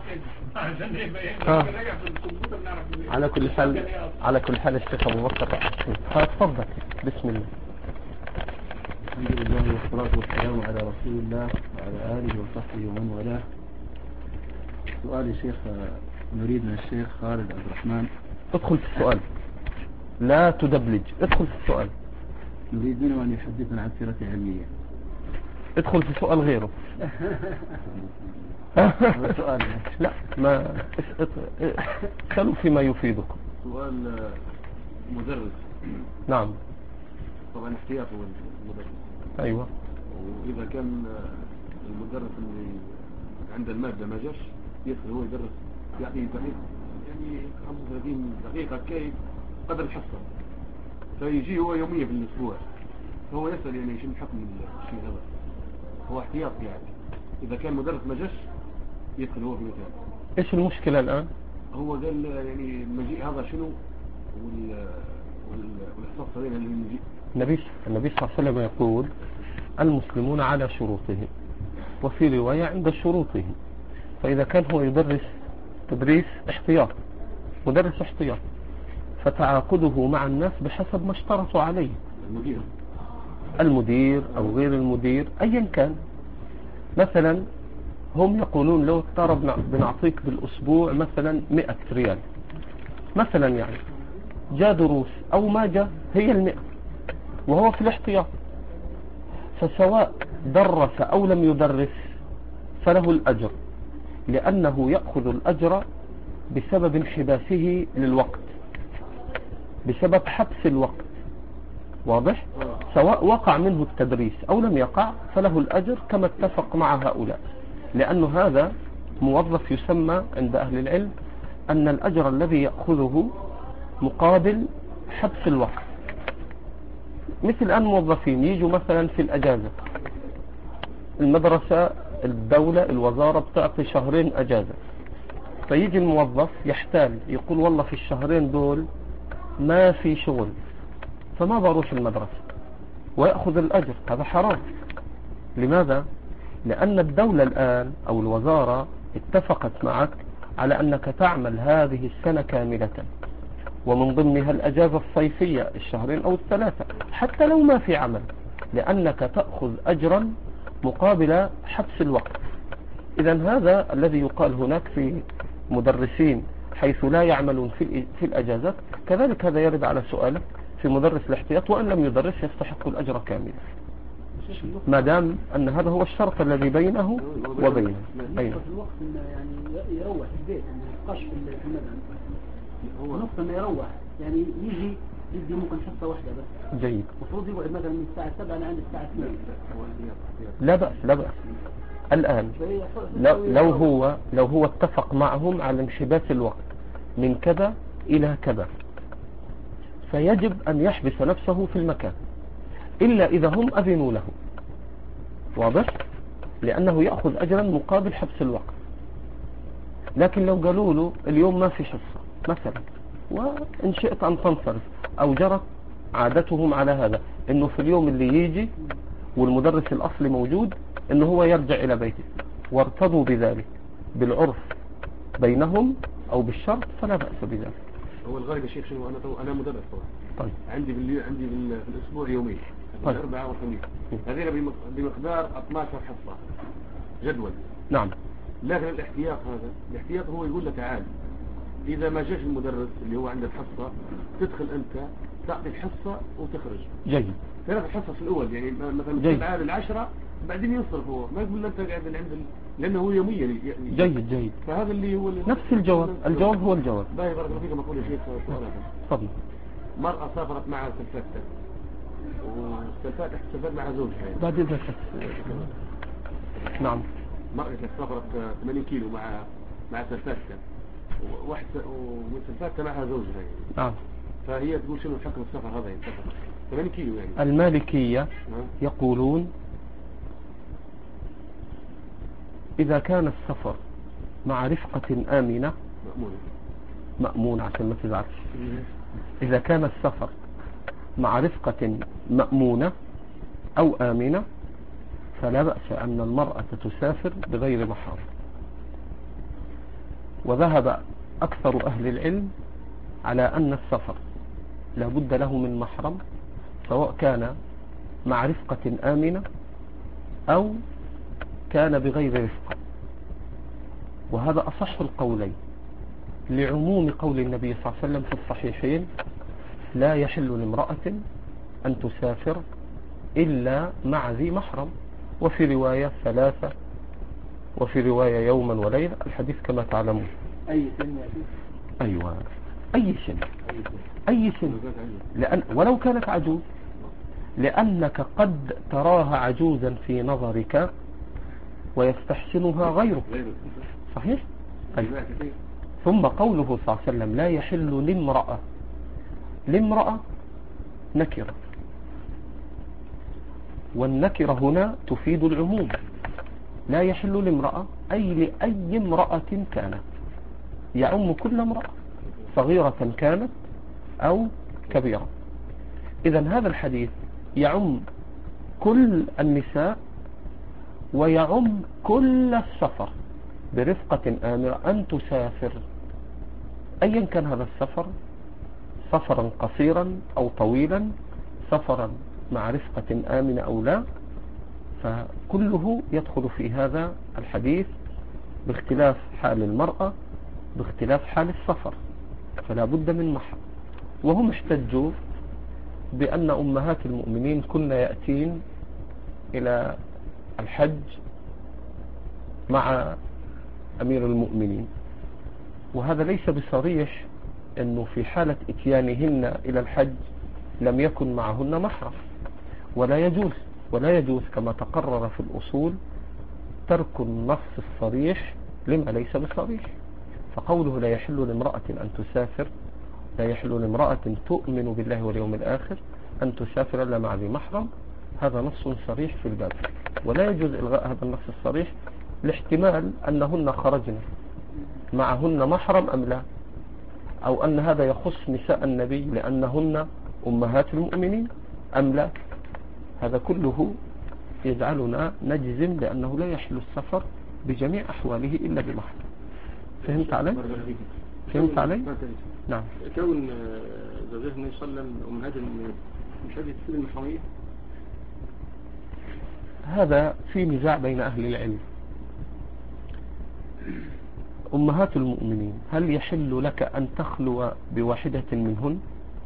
على كل حال الشيخ أبو بكر تفضل. بسم الله. الحمد لله والصلاة والسلام على رسول الله وعلى آله وصحبه ومن والاه. سؤال الشيخ، نريد من الشيخ خالد عبد الرحمن. ادخل في السؤال، لا تدبلج، ادخل في السؤال. نريد منه أن يحدثنا عن سيرته العلمية. ادخل في سؤال غيره. هذا سؤال. لا، ما اسألوا فيما يفيدكم. سؤال مدرس. نعم. طبعا احتياطه المدرس. ايوه. وإذا كان المدرس اللي عند المادة ما جاش، يدخل هو يدرس، يعطيه دقيقة، يعني 35 دقيقة كي قدر الحصة، فيجي هو يوميا في الأسبوع، فهو يسأل يعني شو حكم الشيء هذا. هو احتياط يعني، إذا كان مدرس ما جاش يدخل هو في مكان. إيش المشكلة الآن؟ هو قال يعني المجيء هذا شنو والإحصاص هذين اللي المجيء. النبي صلى الله عليه وسلم يقول المسلمون على شروطهم، وفي رواية عند شروطهم. فإذا كان هو يدرس تدريس احتياط، مدرس احتياط، فتعاقده مع الناس بحسب ما اشترطوا عليه، المدير أو غير المدير أيا كان. مثلا هم يقولون لو اضطرب بنعطيك بالأسبوع مثلا 100 ريال مثلا، يعني جاء دروس أو ما جاء هي 100 وهو في الاحتياط، فسواء درس أو لم يدرس فله الأجر، لأنه يأخذ الأجر بسبب انحباسه للوقت، بسبب حبس الوقت. واضح؟ سواء وقع منه التدريس أو لم يقع فله الأجر كما اتفق مع هؤلاء، لأن هذا موظف يسمى عند أهل العلم أن الأجر الذي يأخذه مقابل حبس الوقت. مثل الآن موظفين يجوا مثلا في الأجازة، المدرسة، الدولة، الوزارة بتعطي شهرين أجازة، فيجي الموظف يحتال يقول والله في الشهرين دول ما في شغل فما بروح المدرسة، ويأخذ الأجر. هذا حرام. لماذا؟ لأن الدولة الآن أو الوزارة اتفقت معك على أنك تعمل هذه السنة كاملة، ومن ضمنها الأجازة الصيفية الشهرين أو الثلاثة، حتى لو ما في عمل، لأنك تأخذ أجرا مقابل حبس الوقت. إذن هذا الذي يقال هناك في مدرسين حيث لا يعملون في الأجازات، كذلك هذا يرد على سؤالك في مدرس الاحتياط، وأن لم يدرس يستحق الأجر كاملا، ما دام أن هذا هو الشرط الذي بينه وبينه. أين في الوقت إنه يعني يروح البيت، إنه يبقاش في المدرسة، هو نقطة إنه يروح، يعني يجي يدي ممكن حصة واحدة بس. جيد. المفروض يقعد مثلا من الساعة 7 لعند الساعة 2. لا بأس، لا بأس. الآن لو هو اتفق معهم على انحباس الوقت من كذا إلى كذا، فيجب أن يحبس نفسه في المكان إلا إذا هم أذنوا له. واضح؟ لأنه يأخذ أجرا مقابل حبس الوقت. لكن لو قالوا له اليوم ما في حصة مثلا، وإن شئت أن تنصرف، أو جرت عادتهم على هذا إنه في اليوم اللي يجي والمدرس الأصلي موجود إنه هو يرجع إلى بيته، وارتضوا بذلك بالعرف بينهم أو بالشرط، فلا بأس بذلك. هو الغالب يا شيخ شنو، أنا مدرس طبعا. طيب. عندي في الأسبوع يومين، طيب. الأربعاء والخميس، هذين بمقدار 12 حصة جدول. نعم. لكن الاحتياط هو يقول لك تعال، إذا ما جاش المدرس اللي هو عنده الحصة تدخل أنت تعطي الحصة وتخرج. جيد. 3 حصص الأول، يعني مثلا 7 ل10 بعدين ينصرف، هو ما يقول أنت قاعد عند لأنه هو يوميا يعني. جيد. فهذا اللي هو نفس الجواب هو الجواب. باهي بارك الله فيكم. أقول يا شيخ سؤال هذا. تفضل. مرأة سافرت معها سلفتها، واستلفت معها زوجها يعني. بعد إذا نعم. مرأة سافرت 80 كيلو مع سلفتها، وسلفتها معها زوجها يعني. نعم. فهي تقول شنو حكم السفر هذا، يعني سفر 80 كيلو يعني. المالكية يقولون إذا كان السفر مع رفقة آمنة مأمونة عشان ما تزعلش، إذا كان السفر مع رفقة مأمونة أو آمنة فلا بأس أن المرأة تسافر بغير محرم. وذهب أكثر أهل العلم على أن السفر لا بد له من محرم، سواء كان مع رفقة آمنة أو كان بغير رفقة، وهذا أصح القولين لعموم قول النبي صلى الله عليه وسلم في الصحيحين: لا يحل لامرأة أن تسافر إلا مع ذي محرم، وفي رواية 3، وفي رواية يوما وليلة، الحديث كما تعلمون. أي سن يأتي؟ أيوة، أي سن، أي سن، لأن ولو كانت عجوز، لأنك قد تراها عجوزا في نظرك ويستحسنها غيرك، صحيح؟ أيوة. ثم قوله صلى الله عليه وسلم: لا يحل لامرأة نكرة، والنكرة هنا تفيد العموم. لا يحل لامرأة أي لأي امرأة كانت، يعم كل امرأة صغيرة كانت أو كبيرة. إذن هذا الحديث يعم كل النساء ويعم كل السفر برفقة آمرة أن تسافر، أيا كان هذا السفر، سفرا قصيرا أو طويلا، سفرا مع رفقة آمنة أو لا، فكله يدخل في هذا الحديث باختلاف حال المرأة، باختلاف حال السفر، فلا بد من محرم. وهم احتجوا بأن أمهات المؤمنين كن يأتين إلى الحج مع أمير المؤمنين، وهذا ليس بصريح أنه في حالة اتيانهن إلى الحج لم يكن معهن محرم، ولا يجوز كما تقرر في الأصول ترك النص الصريح لما ليس بصريح. فقوله: لا يحل لامرأة أن تسافر، لا يحل لامرأة تؤمن بالله واليوم الآخر أن تسافر إلا مع ذي محرم، هذا نص صريح في الباب، ولا يجوز إلغاء هذا النص الصريح لاحتمال أنهن خرجن معهن محرم أم لا، أو أن هذا يخص نساء النبي لأنهن أمهات المؤمنين أم لا. هذا كله يجعلنا نجزم بأنه لا يحل السفر بجميع أحواله إلا بمحرم. فهمت علي؟ فهمت علي؟ نعم. كون زوجات النبي صلى الله عليه وسلم أمهات المؤمنين مش هذه تفيد المحرمية؟ هذا في نزاع بين أهل العلم. أمهات المؤمنين هل يحل لك أن تخلو بواحدة منهن؟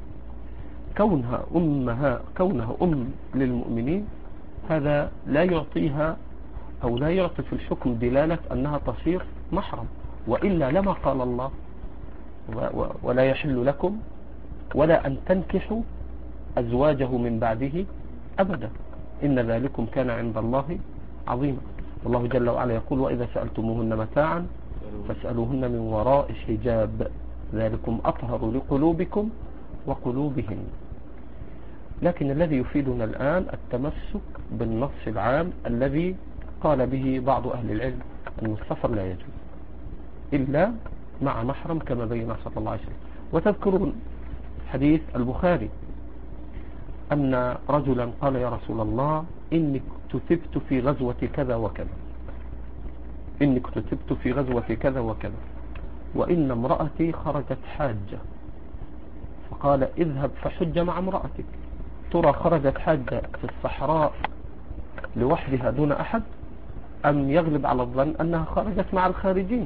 كونها أم للمؤمنين هذا لا يعطيها أو لا يعطي في الحكم دلالة أنها تصير محرم، وإلا لما قال الله: ولا يحل لكم ولا أن تنكحوا أزواجه من بعده أبدا إن ذلكم كان عند الله عظيما. والله جل وعلا يقول: وإذا سألتموهن متاعا فاسألوهن من وراء حجاب ذلكم أطهر لقلوبكم وقلوبهم. لكن الذي يفيدنا الآن التمسك بالنص العام الذي قال به بعض أهل العلم أن السفر لا يجوز إلا مع محرم كما بين صلى الله عليه وسلم. وتذكرون حديث البخاري أن رجلا قال: يا رسول الله إني كتبت في غزوة كذا وكذا، إني كتبت في غزوة كذا وكذا، وإن امرأتي خرجت حاجة. فقال: اذهب فحج مع امرأتك. ترى خرجت حاجة في الصحراء لوحدها دون أحد، أم يغلب على الظن أنها خرجت مع الخارجين؟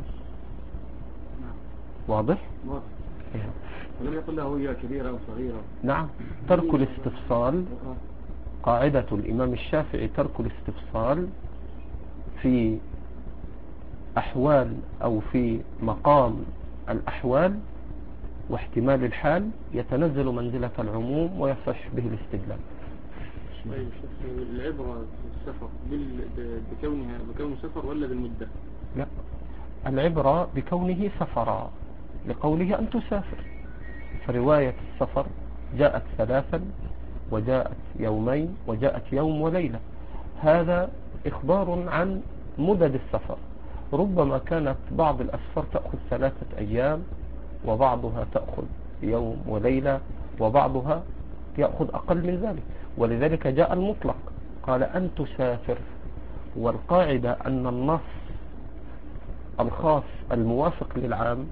واضح؟ ولم يقل له هي كبيرة أو صغيرة. نعم. ترك الاستفصال قاعدة الإمام الشافعي، ترك الاستفصال في أحوال أو في مقام الأحوال واحتمال الحال يتنزل منزلة العموم ويصح به الاستدلال. طيب العبرة في السفر بكونه سفر ولا بالمدة؟ لا، العبرة بكونه سفرا لقوله أن تسافر، فرواية السفر جاءت 3 وجاءت 2 وجاءت يوم وليلة، هذا إخبار عن مدد السفر. ربما كانت بعض الأسفار تأخذ 3 أيام، وبعضها تأخذ يوم وليلة، وبعضها يأخذ أقل من ذلك، ولذلك جاء المطلق قال أن تسافر. والقاعدة أن النص الخاص الموافق للعام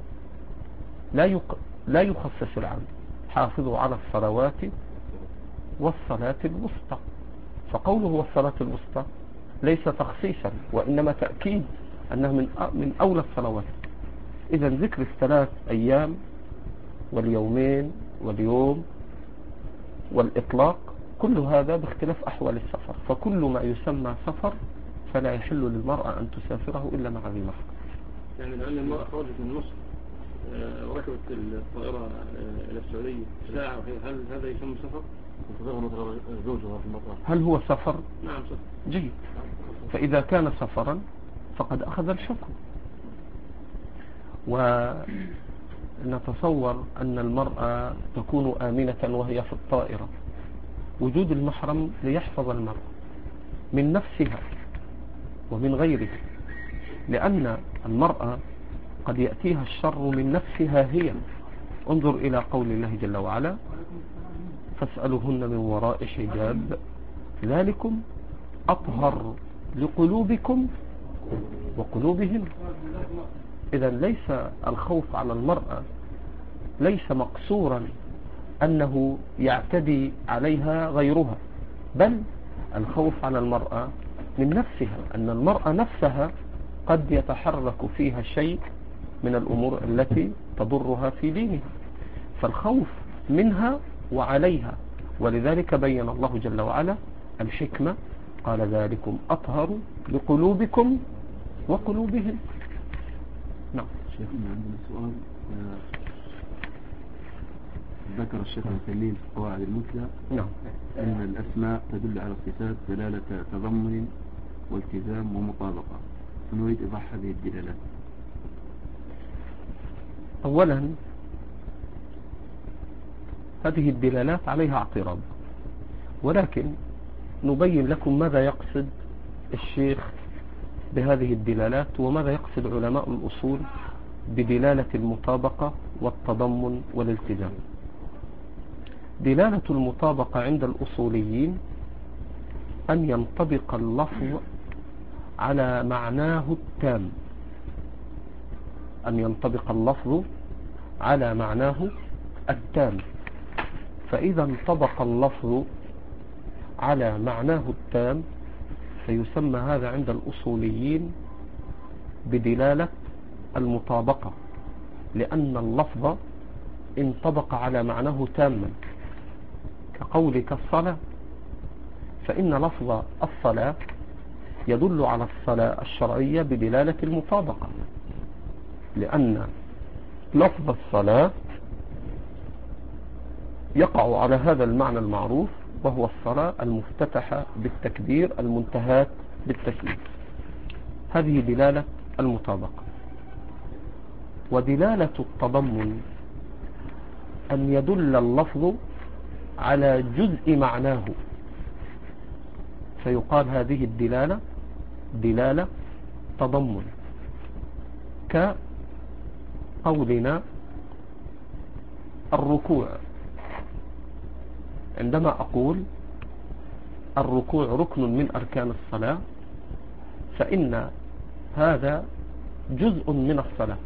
لا يخصص العام. حافظوا على الصلوات والصلاة الوسطى، فقوله والصلاة الوسطى ليس تخصيصا وإنما تأكيد أنها من أولى الصلوات. إذا ذكر الثلاث أيام واليومين واليوم والإطلاق كل هذا باختلاف أحوال السفر، فكل ما يسمى سفر فلا يحل للمرأة أن تسافره إلا مع ذي محرم. يعني لأن المرأة خرجت من مصر وركبت الطائرة إلى السعودية ساعة، هل هذا يسمى سفر؟ زوجها في المطار، هل هو سفر؟ نعم سفر. جيد. فإذا كان سفرا فقد أخذ الحكم. ونتصور أن المرأة تكون آمنة وهي في الطائرة. وجود المحرم ليحفظ المرأة من نفسها ومن غيرها، لأن المرأة قد يأتيها الشر من نفسها هي. انظر إلى قول الله جل وعلا: فاسألوهن من وراء حجاب ذلكم أطهر لقلوبكم وقلوبهن. إذا ليس الخوف على المرأة ليس مقصورا أنه يعتدي عليها غيرها، بل الخوف على المرأة من نفسها، أن المرأة نفسها قد يتحرك فيها شيء من الأمور التي تضرها في دينها، فالخوف منها وعليها. ولذلك بين الله جل وعلا الحكمة، قال: ذلكم أطهر لقلوبكم وقلوبهم. نعم. شيخنا عندنا سؤال. ذكر الشيخ الخليل في القواعد المثلى نعم أن الأسماء تدل على الصفات دلالة تضمن والتزام ومطابقة، فنريد إيضاح هذه الدلالات. أولا هذه الدلالات عليها اعتراض، ولكن نبين لكم ماذا يقصد الشيخ بهذه الدلالات وماذا يقصد علماء الأصول بدلالة المطابقة والتضمن والالتزام. دلالة المطابقة عند الأصوليين أن ينطبق اللفظ على معناه التام، أن ينطبق اللفظ على معناه التام. فإذا انطبق اللفظ على معناه التام فيسمى هذا عند الأصوليين بدلالة المطابقة، لأن اللفظ انطبق على معناه تاما. كقولك الصلاة، فإن لفظ الصلاة يدل على الصلاة الشرعية بدلالة المطابقة، لأن لفظ الصلاة يقع على هذا المعنى المعروف، وهو الصلاة المفتتحة بالتكبير المنتهاة بالتسليم. هذه دلالة المطابقة. ودلالة التضمن أن يدل اللفظ على جزء معناه، فيقال هذه الدلالة دلالة تضمن. كقولنا الركوع، عندما أقول الركوع ركن من أركان الصلاة فإن هذا جزء من الصلاة.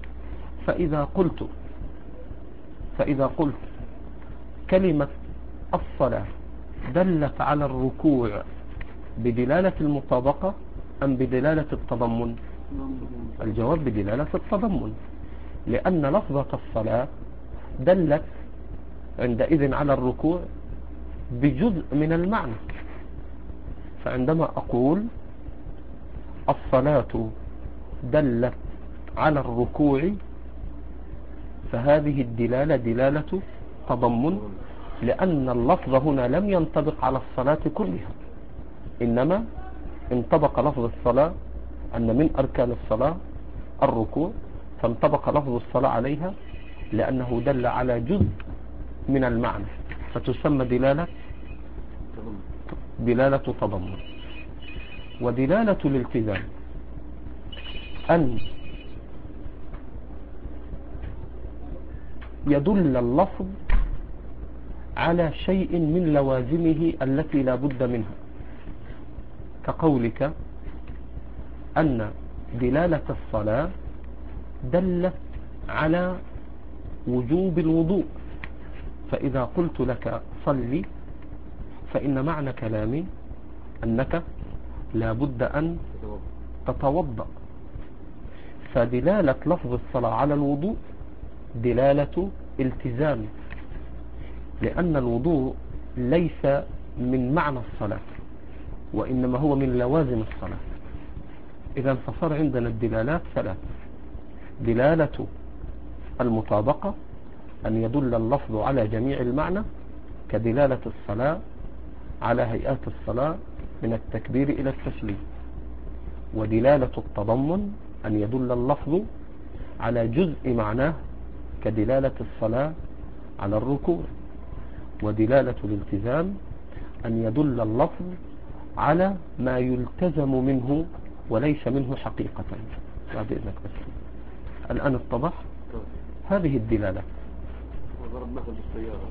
فإذا قلت كلمة الصلاة دلت على الركوع بدلالة المطابقة أم بدلالة التضمن؟ الجواب بدلالة التضمن، لأن لفظة الصلاة دلت عندئذ على الركوع بجزء من المعنى. فعندما أقول الصلاة دلت على الركوع فهذه الدلالة دلالة تضمن، لأن اللفظ هنا لم ينطبق على الصلاة كلها، إنما انطبق لفظ الصلاة أن من أركان الصلاة الركوع، فانطبق لفظ الصلاة عليها لأنه دل على جزء من المعنى، فتسمى دلالة تضمن. ودلالة الالتزام أن يدل اللفظ على شيء من لوازمه التي لا بد منها، كقولك أن دلالة الصلاة دلت على وجوب الوضوء. فإذا قلت لك صلي فإن معنى كلامي أنك لا بد أن تتوضأ. فدلالة لفظ الصلاة على الوضوء دلالة التزام، لأن الوضوء ليس من معنى الصلاة وإنما هو من لوازم الصلاة. إذا فصار عندنا الدلالات ثلاث: دلالة المطابقة أن يدل اللفظ على جميع المعنى كدلالة الصلاة على هيئات الصلاة من التكبير إلى التسليم، ودلالة التضمن أن يدل اللفظ على جزء معناه كدلالة الصلاة على الركوع، ودلالة الالتزام أن يدل اللفظ على ما يلتزم منه وليس منه حقيقة. بعد إذنك بس الآن اتضح هذه الدلالة. وضرب مثل بالسيارة.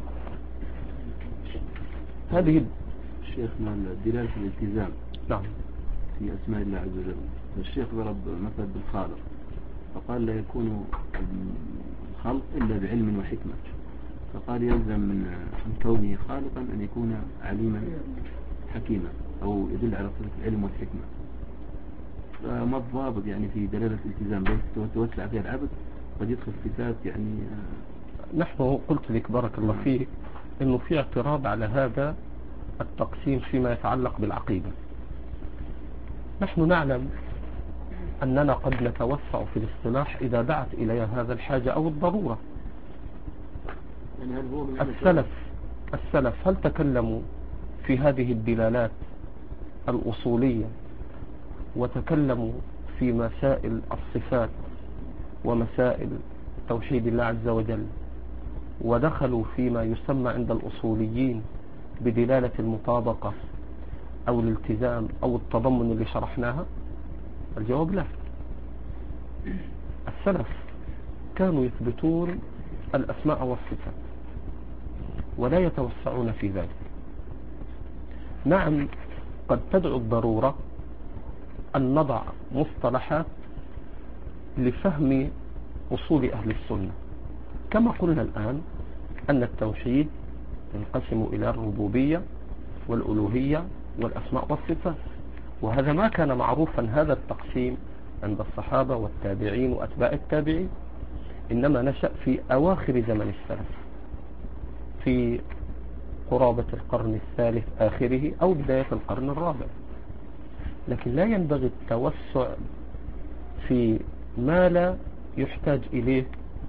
هذه شيخنا دلالة الالتزام نعم في أسماء الله عز وجل. الشيخ ضرب مثل بالخالق فقال لا يكون الخلق إلا بعلم وحكمة، فقال يلزم من كونه خالقا أن يكون عليما حكيما، أو يدل على صفة العلم والحكمة. فما الضابط يعني في دلالة الالتزام بس توسع فيها العبد قد يدخل صفات يعني نحن قلت لك بارك الله فيك إنه في اعتراض على هذا التقسيم فيما يتعلق بالعقيدة. نحن نعلم أننا قد نتوسع في الاصطلاح إذا دعت إلى هذا الحاجة أو الضرورة. يعني هل هو من السلف هل تكلموا في هذه الدلالات الأصولية وتكلموا في مسائل الصفات ومسائل توحيد الله عز وجل ودخلوا فيما يسمى عند الأصوليين بدلالة المطابقة أو الالتزام أو التضمن اللي شرحناها؟ الجواب لا. السلف كانوا يثبتون الأسماء والصفات ولا يتوسعون في ذلك. نعم قد تدعو الضرورة أن نضع مصطلحات لفهم أصول أهل السنة، كما قلنا الآن أن التوحيد ينقسم إلى الربوبية والألوهية والأسماء والصفات، وهذا ما كان معروفا هذا التقسيم عند الصحابة والتابعين وأتباع التابعين، إنما نشأ في أواخر زمن السلف في قرابة القرن الثالث آخره أو بداية القرن الرابع. لكن لا ينبغي التوسع في ما لا يحتاج إليه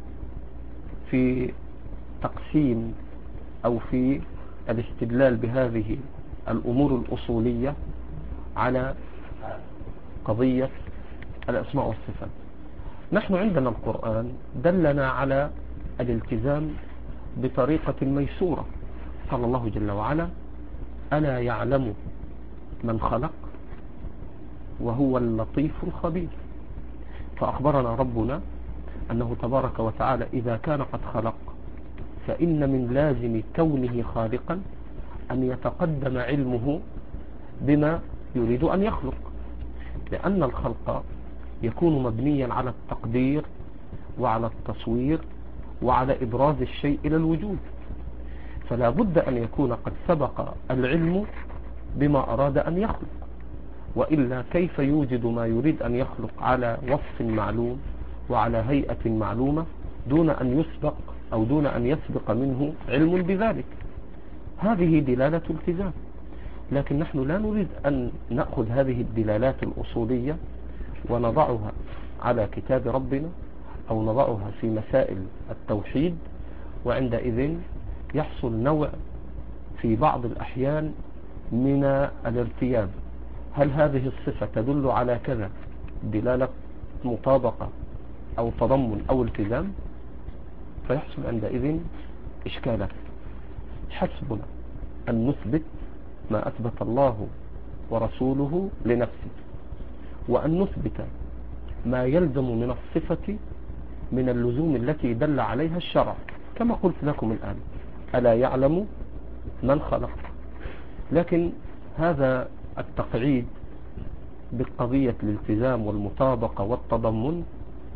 في تقسيم أو في الاستدلال بهذه الأمور الأصولية على قضية الأسماء والصفات. نحن عندنا القرآن دلنا على الالتزام بطريقة ميسورة. قال الله جل وعلا: ألا يعلم من خلق وهو اللطيف الخبير. فأخبرنا ربنا أنه تبارك وتعالى إذا كان قد خلق فإن من لازم كونه خالقا أن يتقدم علمه بما يريد أن يخلق، لأن الخلق يكون مبنيا على التقدير وعلى التصوير وعلى إبراز الشيء إلى الوجود، فلا بد أن يكون قد سبق العلم بما أراد أن يخلق، وإلا كيف يوجد ما يريد أن يخلق على وصف معلوم وعلى هيئة معلومة دون أن يسبق أو دون أن يسبق منه علم بذلك؟ هذه دلالة التزام. لكن نحن لا نريد أن نأخذ هذه الدلالات الأصولية ونضعها على كتاب ربنا أو نضعها في مسائل التوحيد، وعندئذ يحصل نوع في بعض الأحيان من الارتياب. هل هذه الصفة تدل على كذا دلالة مطابقة أو تضمن أو التزام؟ فيحصل عندئذ إشكالات. حسبنا أن نثبت ما أثبت الله ورسوله لنفسه، وأن نثبت ما يلزم من الصفة من اللزوم التي دل عليها الشرع، كما قلت لكم الآن: ألا يعلم من خلق. لكن هذا التقعيد بقضية الالتزام والمطابقة والتضمن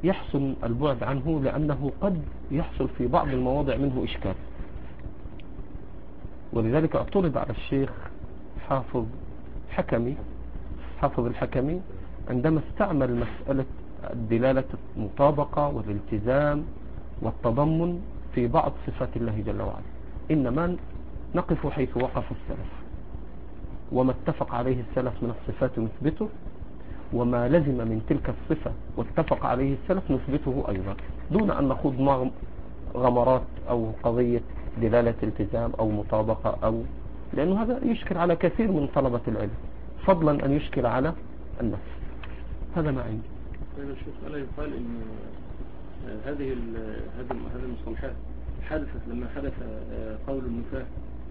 يحسن البعد عنه، لأنه قد يحصل في بعض المواضع منه إشكال. ولذلك اعترض على الشيخ حافظ الحكمي عندما استعمل مسألة دلالة المطابقة والالتزام والتضمن في بعض صفات الله جل وعلا. إنما نقف حيث وقف السلف، وما اتفق عليه السلف من الصفات نثبته، وما لزم من تلك الصفة واتفق عليه السلف نثبته أيضا، دون أن نخوض غمرات أو قضية دلالة التزام أو مطابقة، لأنه هذا يشكل على كثير من طلبة العلم، فضلا أن يشكل على النفس. هذا ما عندي. طيب الشيخ، ألا يقال إن هذه المصطلحات حدثت لما حدث قول النفاة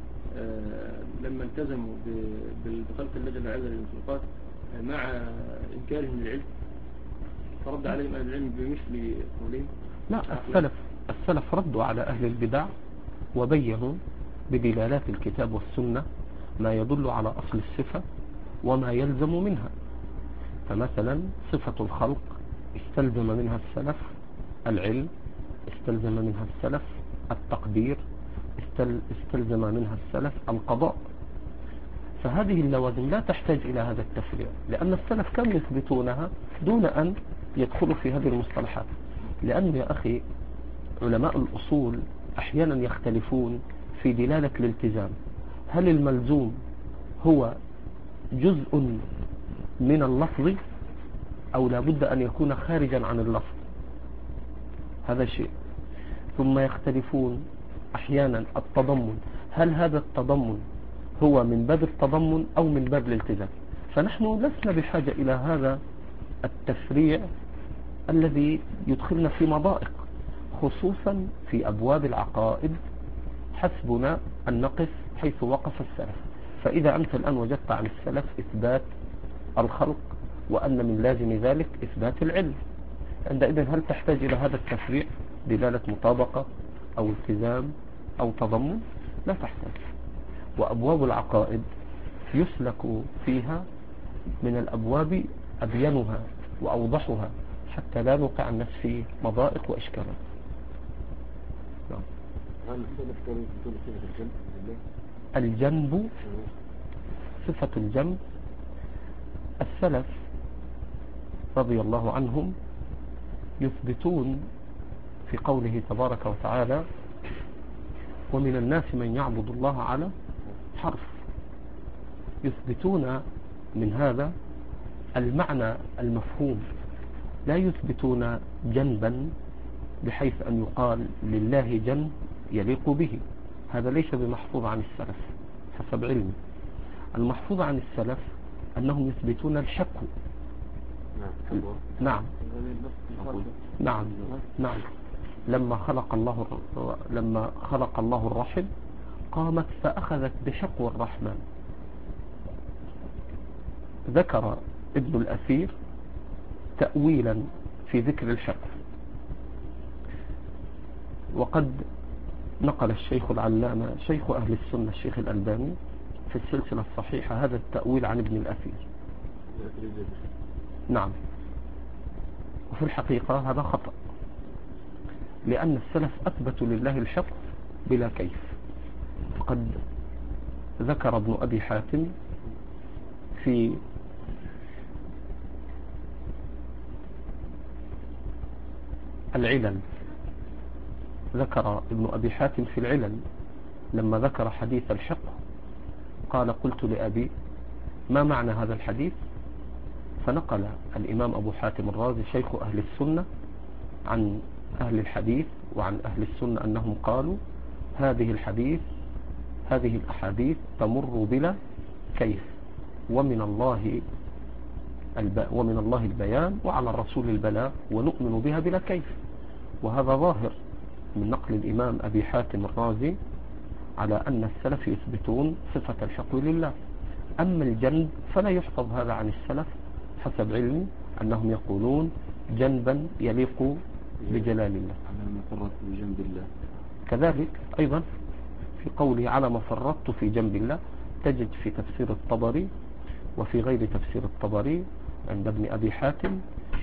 لما التزموا بخلق الله جل وعلا للمخلوقات مع إنكارهم للعلم، فرد عليهم أهل العلم بمثل قولهم؟ لا، السلف ردوا على أهل البدع وبينوا بدلالات الكتاب والسنة ما يدل على أصل الصفة وما يلزم منها. فمثلا صفة الخلق استلزم منها السلف العلم، استلزم منها السلف التقدير، استلزم منها السلف القضاء. فهذه اللوازم لا تحتاج إلى هذا التفريع، لأن السلف كانوا يثبتونها دون أن يدخلوا في هذه المصطلحات. لأن يا أخي علماء الأصول أحيانا يختلفون في دلالة الالتزام، هل الملزوم هو جزء من اللفظ أو لابد أن يكون خارجا عن اللفظ؟ هذا شيء. ثم يختلفون أحيانا التضمن، هل هذا التضمن هو من باب التضمن أو من باب الالتزام؟ فنحن لسنا بحاجة إلى هذا التفريع الذي يدخلنا في مضائق، خصوصا في أبواب العقائد. حسبنا أن نقف حيث وقف السلف. فإذا أنت الآن وجدت عن السلف إثبات الخلق وأن من لازم ذلك إثبات العلم، عندئذ هل تحتاج إلى هذا التفريع دلالة مطابقة أو التزام أو تضمن؟ لا تحتاج. وأبواب العقائد يسلك فيها من الأبواب أبينها وأوضحها حتى لا نوقع الناس في مضائق وإشكالات. نعم. هل السلف كانوا يثبتون صفة الجنب لله؟ الجنب، صفة الجنب، السلف رضي الله عنهم يثبتون في قوله تبارك وتعالى: ومن الناس من يعبد الله على حرف. يثبتون من هذا المعنى المفهوم، لا يثبتون جنبا بحيث أن يقال لله جنب يليق به. هذا ليس بمحفوظ عن السلف حسب علمي. المحفوظ عن السلف أنهم يثبتون الحق. نعم نعم نعم. لما خلق الله الرحم قامت فأخذت بحقو الرحمن. ذكر ابن الأثير تأويلا في ذكر الحقو، وقد نقل الشيخ العلامة شيخ أهل السنة الشيخ الألباني في السلسلة الصحيحة هذا التأويل عن ابن الأثير. نعم. وفي الحقيقة هذا خطأ، لأن السلف أثبتوا لله الحق بلا كيف. قد ذكر ابن أبي حاتم في العلل، ذكر ابن أبي حاتم في العلل لما ذكر حديث الحق قال: قلت لأبي ما معنى هذا الحديث؟ فنقل الإمام أبو حاتم الرازي شيخ أهل السنة عن أهل الحديث وعن أهل السنة أنهم قالوا: هذه الأحاديث تمر بلا كيف، ومن الله البيان وعلى الرسول البلاغ ونؤمن بها بلا كيف. وهذا ظاهر من نقل الإمام أبي حاتم الرازي على أن السلف يثبتون صفة الحق لله. أما الجنب فلا يحفظ هذا عن السلف حسب علمي، أنهم يقولون جنبا يليق بجلال الله. على ما فرطت في جنب الله. كذلك أيضا في قوله على ما فرطت في جنب الله تجد في تفسير الطبري وفي غير تفسير الطبري عند ابن أبي حاتم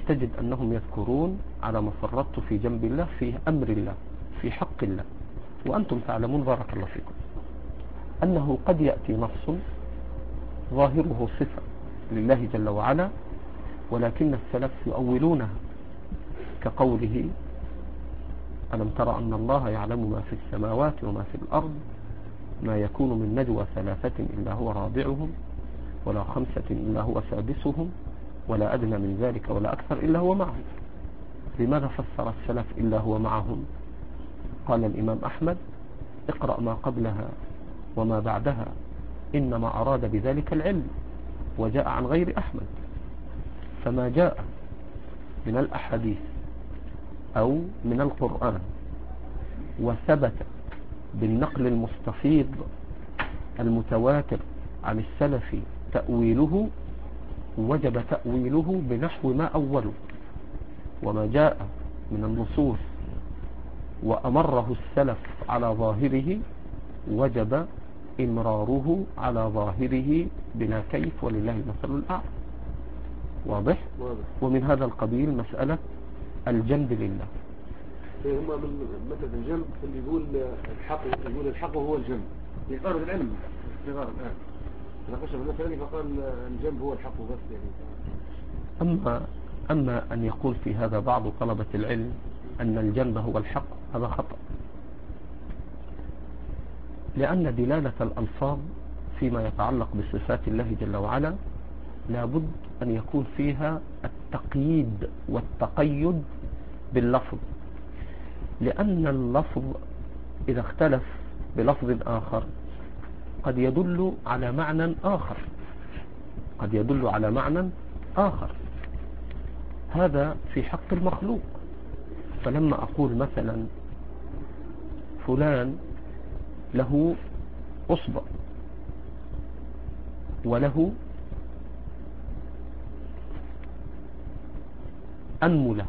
تجد أنهم يذكرون على ما فرطت في جنب الله في أمر الله في حق الله. وأنتم تعلمون بارك الله فيكم أنه قد يأتي نص ظاهره صفة لله جل وعلا، ولكن السلف يؤولونها كقوله ألم تر أن الله يعلم ما في السماوات وما في الأرض ما يكون من نجوى ثلاثة إلا هو رابعهم ولا خمسة إلا هو سادسهم ولا أدنى من ذلك ولا أكثر إلا هو معهم. لماذا فسر السلف إلا هو معهم؟ قال الإمام أحمد اقرأ ما قبلها وما بعدها إنما أراد بذلك العلم، وجاء عن غير أحمد. فما جاء من الأحاديث أو من القرآن وثبت بالنقل المستفيض المتواتر عن السلف تأويله وجب تأويله بنحو ما أوله، وما جاء من النصوص وأمره السلف على ظاهره وجب إمراره على ظاهره بلا كيف ولله المثل الأعلى. واضح؟ ومن هذا القبيل مسألة الجنب لله. هم من مثل الجنب اللي يقول الحق هو الجنب يقارب العلم صغار الآن نقشنا في المثل فقال الجنب هو الحق بس يعني. أما أن يقول في هذا بعض طلبة العلم أن الجنب هو الحق هذا خطأ، لأن دلالة الألفاظ فيما يتعلق بصفات الله جل وعلا لابد أن يكون فيها التقييد والتقيد باللفظ، لأن اللفظ إذا اختلف بلفظ آخر قد يدل على معنى آخر، هذا في حق المخلوق. فلما أقول مثلا فلان له أصبع وله أنملة،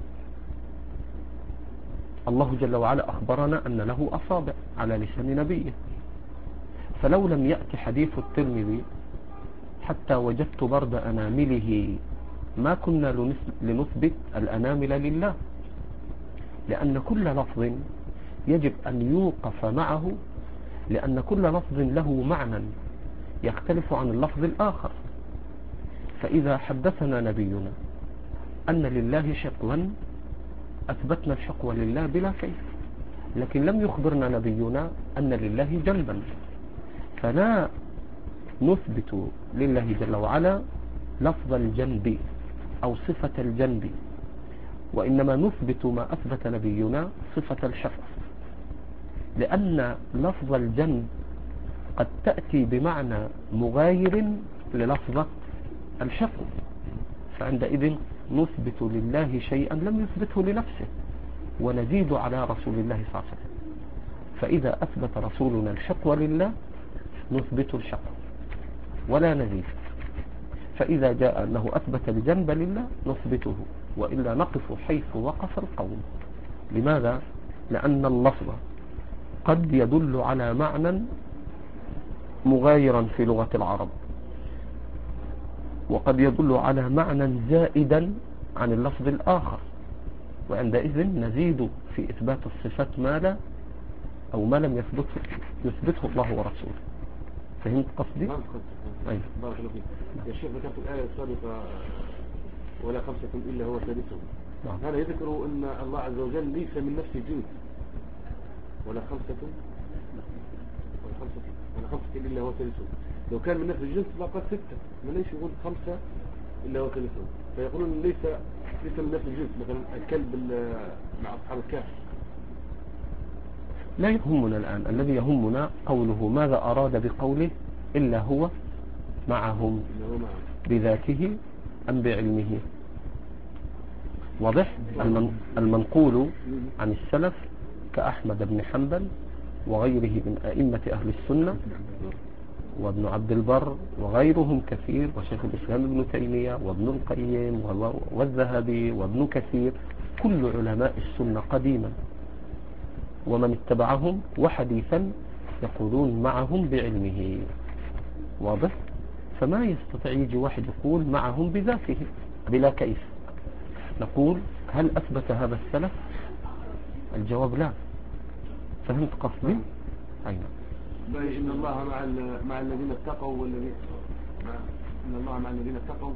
الله جل وعلا أخبرنا أن له أصابع على لسان نبيه، فلو لم يأتي حديث الترمذي حتى وجدت برد أنامله ما كنا لنثبت الأنامل لله، لأن كل لفظ يجب أن يوقف معه، لأن كل لفظ له معنى يختلف عن اللفظ الآخر. فإذا حدثنا نبينا أن لله شقوا أثبتنا الشقوى لله بلا كيف، لكن لم يخبرنا نبينا أن لله جنبا، فلا نثبت لله جل وعلا لفظ الجنب أو صفة الجنب، وإنما نثبت ما أثبت نبينا صفة الشق، لأن لفظ الجنب قد تأتي بمعنى مغاير للفظة الشق، فعندئذ نثبت لله شيئا لم يثبته لنفسه ونزيد على رسول الله صلى الله عليه وسلم. فإذا أثبت رسولنا الشقوى لله نثبت الشقوى ولا نزيد، فإذا جاء أنه أثبت الجنب لله نثبته، وإلا نقف حيث وقف القوم. لماذا؟ لأن اللفظ قد يدل على معنى مغايرا في لغة العرب، وقد يدل على معنى زائدا عن اللفظ الآخر، وعندئذ نزيد في إثبات الصفات ما لم يثبته الله ورسوله. فهمت قصدي؟ نعم قصدي. بارك الله فيك. يا شيخ ذكرت الآية السابقة ولا خمسة إلا هو سادسهم. هذا يذكر أن الله عز وجل ليس من نفس الجنس ولا خمسة إلا هو سادسهم. لو كان من نفس الجنس لقد ستة، ما ليش يقول خمسة إلا هو سادسهم؟ فيقولون ليس من نفس الجنس، مثلا الكلب مع أصحاب الكهف. لا يهمنا الآن، الذي يهمنا قوله ماذا أراد بقوله إلا هو معهم بذاته أم بعلمه. واضح؟ المنقول عن السلف كأحمد بن حنبل وغيره من أئمة أهل السنة وابن عبد البر وغيرهم كثير، وشيخ الإسلام ابن تيمية وابن القيم والذهبي وابن كثير، كل علماء السنة قديما ومن اتبعهم وحديثا يقولون معهم بعلمه. واضح؟ فما يستطيع يجي واحد يقول معهم بذاته بلا كيف، نقول هل أثبت هذا السلف؟ الجواب لا. فهمت قصدي؟ أين؟ إن الله مع الذين اتقوا إن الله مع الذين اتقوا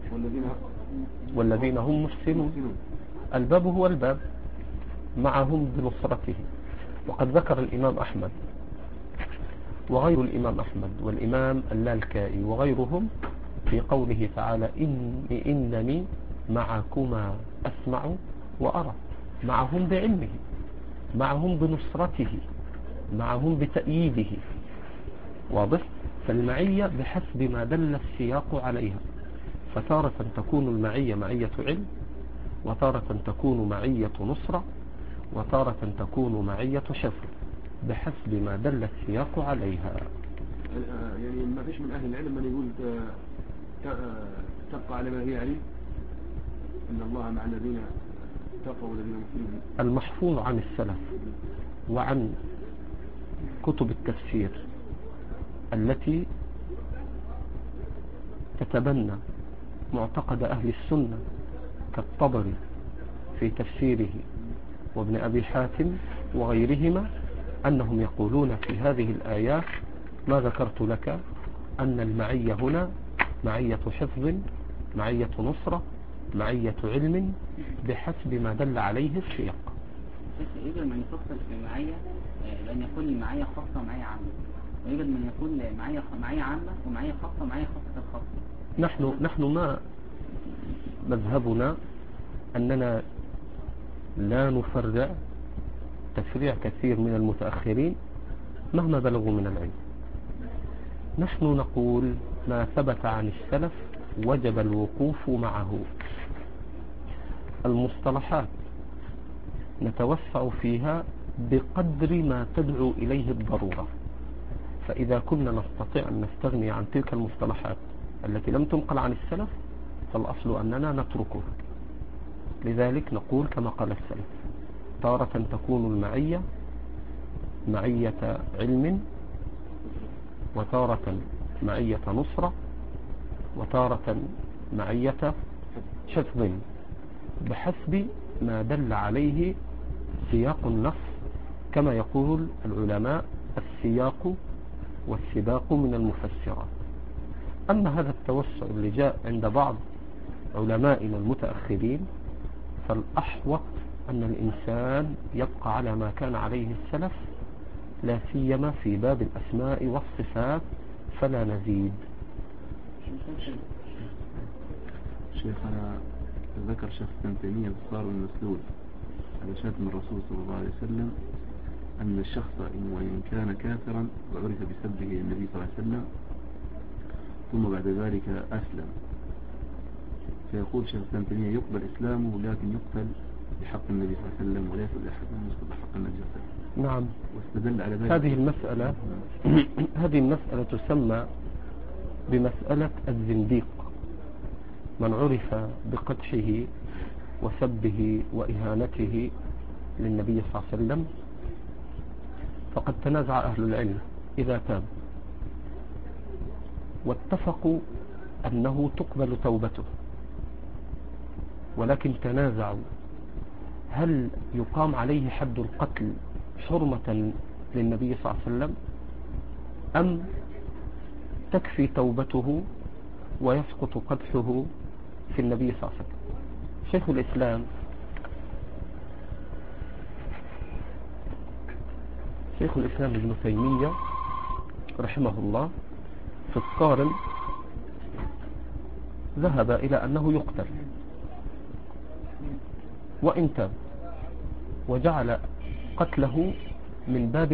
والذين هم محسنون. الباب هو الباب معهم بنصرته. وقد ذكر الإمام أحمد وغير الإمام أحمد والإمام اللالكائي وغيرهم في قوله تعالى إنني معكما أسمع وأرى. معهم بعلمه، معهم بنصرته، معهم بتأييده. واضح؟ فالمعية بحسب ما دل السياق عليها، فتارة تكون المعية معية علم، وتارة تكون معية نصرة، وتارة تكون معية شفر بحسب ما دل السياق عليها. يعني ما فيش من أهل العلم من يقول تبقى على ما هي عليه، إن الله مع الذين اتقوا والذين محسنون. المحفوظ عن السلف وعن كتب التفسير التي تتبنى معتقد أهل السنة كالطبري في تفسيره وابن أبي حاتم وغيرهما أنهم يقولون في هذه الآيات ما ذكرت لك، أن المعية هنا معية حفظ، معية نصرة، معية علم بحسب ما دل عليه السياق. يوجد من يفصل في معية بأن يكون المعية خاصة ومعية عامة، ويوجد من يكون معية عامة ومعية خاصة ومعية خاصة الخاصة. نحن ما مذهبنا أننا لا نفرع تفريع كثير من المتأخرين مهما بلغوا من العلم. نحن نقول ما ثبت عن السلف وجب الوقوف معه. المصطلحات نتوسع فيها بقدر ما تدعو إليه الضرورة، فإذا كنا نستطيع أن نستغني عن تلك المصطلحات التي لم تنقل عن السلف فالأصل أننا نتركها. لذلك نقول كما قال السلف: تارة تكون المعية معية علم، وتارة معية نصرة، وتارة معية حفظ بحسب ما دل عليه سياق النص، كما يقول العلماء: السياق والسباق من المفسرات. أما هذا التوسع اللي جاء عند بعض علمائنا المتأخرين فالأحوط أن الإنسان يبقى على ما كان عليه السلف، لا سيما في باب الأسماء والصفات، فلا نزيد. شيخنا ذكر شيخ ابن تيمية بصار المسدود على شتم الرسول صلى الله عليه وسلم أن الشخص وإن كان كافرا وعرف بسبه النبي صلى الله عليه وسلم ثم بعد ذلك أسلم، فيقول شيخ ابن تيمية يقبل إسلامه لكن يقتل بحق النبي صلى الله عليه وسلم وليس بأحد يسقط بحق النبي صلى الله عليه وسلم. نعم. واستدل على ذلك هذه المسألة تسمى بمسألة الزنديق. من عرف بقدحه وسبه وإهانته للنبي صلى الله عليه وسلم فقد تنازع أهل العلم إذا تاب، واتفقوا أنه تقبل توبته، ولكن تنازعوا هل يقام عليه حد القتل حرمة للنبي صلى الله عليه وسلم أم تكفي توبته ويسقط قدحه في النبي صلى الله عليه وسلم. شيخ الإسلام ابن تيمية رحمه الله في الصارم ذهب إلى أنه يقتل وإن تاب، وجعل قتله من باب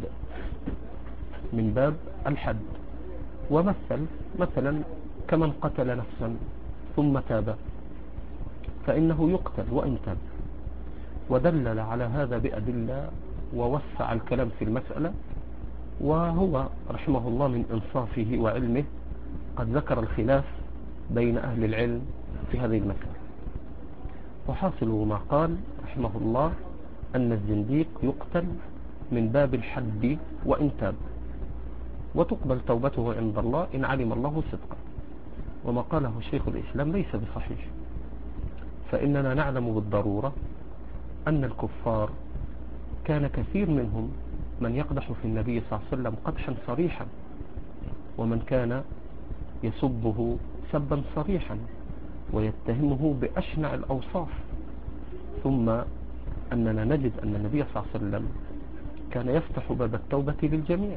الحد، ومثل مثلا كمن قتل نفسا ثم تاب فإنه يقتل وإن تاب، ودلل على هذا بأدلة ووسع الكلام في المسألة. وهو رحمه الله من إنصافه وعلمه قد ذكر الخلاف بين أهل العلم في هذه المسألة، وحاصل ما قال رحمه الله أن الزنديق يقتل من باب الحد وإن تاب، وتقبل توبته عند الله إن علم الله صدقا. وما قاله شيخ الإسلام ليس بصحيح، فإننا نعلم بالضرورة أن الكفار كان كثير منهم من يقدح في النبي صلى الله عليه وسلم قدحا صريحا، ومن كان يسبه سبا صريحا ويتهمه بأشنع الأوصاف. ثم أننا نجد أن النبي صلى الله عليه وسلم كان يفتح باب التوبة للجميع،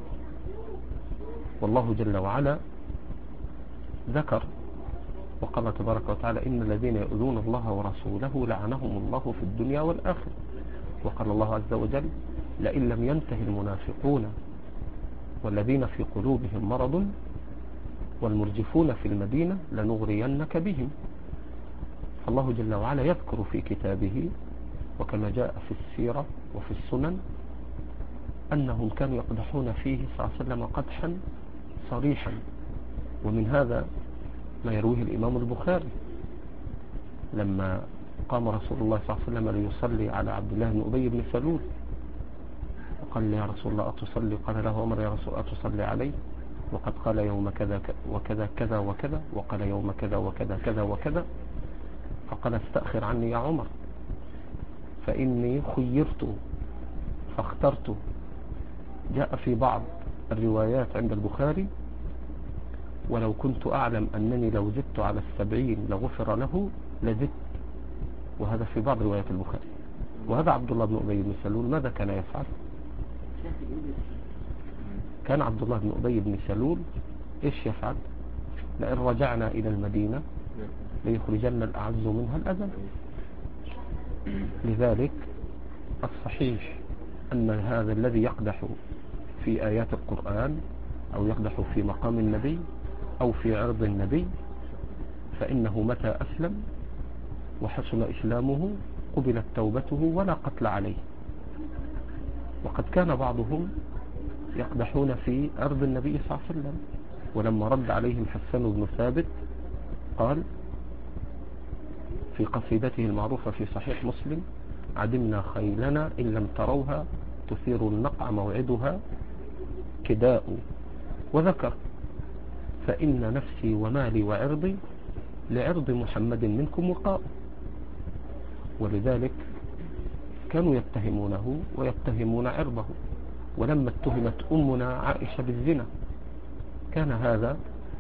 والله جل وعلا ذكر وقال تبارك وتعالى: إن الذين يؤذون الله ورسوله لعنهم الله في الدنيا والآخرة. وقال الله عز وجل: لئن لم ينته المنافقون والذين في قلوبهم مرض والمرجفون في المدينة لنغرينك بهم. فالله جل وعلا يذكر في كتابه وكما جاء في السيرة وفي السنن أنهم كانوا يقدحون فيه صلى الله عليه وسلم قدحا صريحا. ومن هذا ما يرويه الإمام البخاري لما قام رسول الله صلى الله عليه وسلم ليصلي على عبد الله بن أبي بن سلول، وقال: يا رسول الله أتصلي؟ قال له عمر: يا رسول أتصلي عليه؟ وقد قال يوم كذا وكذا كذا وكذا، وقال يوم كذا وكذا كذا وكذا. فقال: استأخر عني يا عمر، فإني خيرت فاخترت. جاء في بعض الروايات عند البخاري: ولو كنت أعلم أنني لو زدت على 70 لغفر له لزدت. وهذا في بعض روايات البخاري. وهذا عبد الله بن أبي بن سلول ماذا كان يفعل؟ كان عبد الله بن أبي بن سلول إيش يفعل؟ لئن رجعنا إلى المدينة ليخرجن الأعز منها الأذل. لذلك الصحيح أن هذا الذي يقدح في آيات القرآن أو يقدح في مقام النبي أو في عرض النبي فإنه متى أسلم وحسن إسلامه قبلت توبته ولا قتل عليه. وقد كان بعضهم يقدحون في عرض النبي صلى الله عليه وسلم، ولما رد عليهم حسان بن ثابت قال في قصيدته المعروفة في صحيح مسلم: عدمنا خيلنا إن لم تروها تثير النقع موعدها كداء. وذكر: فإن نفسي ومالي وعرضي لعرض محمد منكم وقاء. ولذلك كانوا يتهمونه ويتهمون عرضه. ولما اتهمت أمنا عائشة بالزنا كان هذا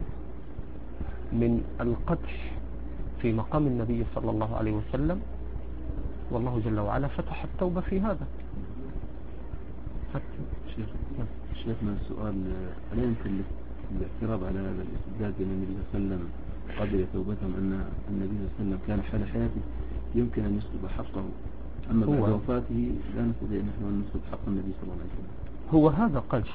من القدح في مقام النبي صلى الله عليه وسلم، والله جل وعلا فتح التوبة في هذا. شيخنا السؤال: ألا يمكن الاعتراض على هذا الاستدلال بأن النبي صلى الله عليه وسلم قبل توبتهم أن النبي صلى الله عليه وسلم كان حال حياته يمكن أن يسلب حقه، أما بعد وفاته لا نستطيع نحن أن نسلب حق النبي صلى الله عليه وسلم؟ هو هذا قال